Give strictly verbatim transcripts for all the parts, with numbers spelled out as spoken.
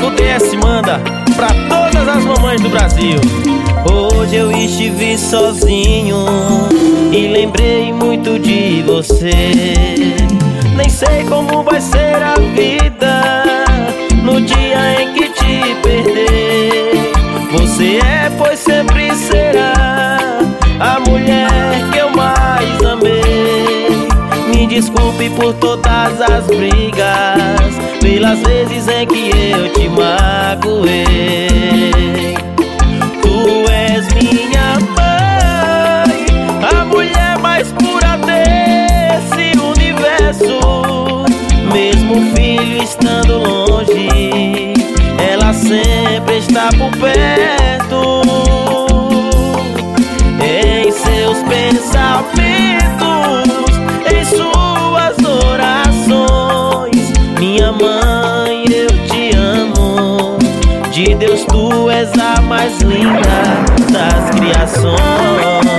do D S manda pra todas as mamães do Brasil. Hoje eu estive sozinho e lembrei muito de você. Nem sei como vai ser a vida no dia em que te perder. Você é, pois sempre será a mulher que eu mais amei. Me desculpe por todas as brigas, pelas vezes em que eu te magoei. Tu és minha mãe, a mulher mais pura desse universo. Mesmo o filho estando longe, ela sempre está por perto. Em seus pensamentos, em suas orações, minha mãe, eu te amo. De Deus tu és a mais linda das criações.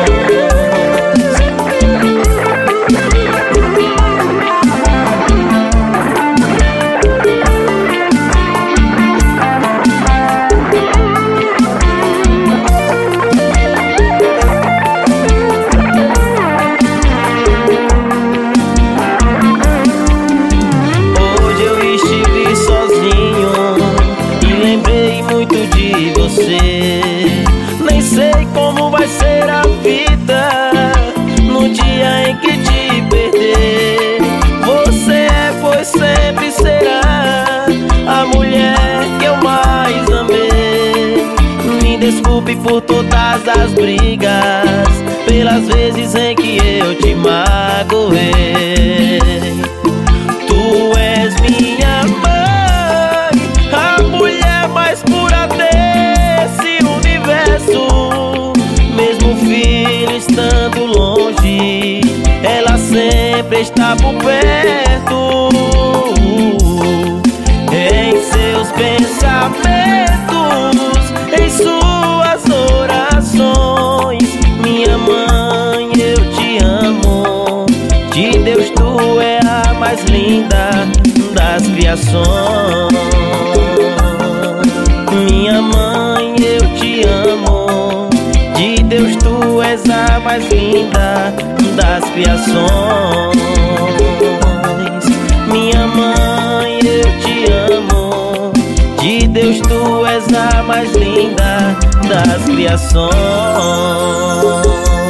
Nem sei como vai ser a vida no dia em que te perder. Você é, pois sempre será a mulher que eu mais amei. Me desculpe por todas as brigas, pelas vezes em que eu te magoei. Tu és minha mãe, a mulher mais pura desse universo. Mesmo o filho estando longe, ela sempre está por perto. Em seus pensamentos, em suas orações, minha mãe, eu te amo. De Deus tu é a mais linda das criações. Minha mãe, eu te amo. De Deus tu és a mais linda das criações. Minha mãe, eu te amo. De Deus tu és a mais linda das criações.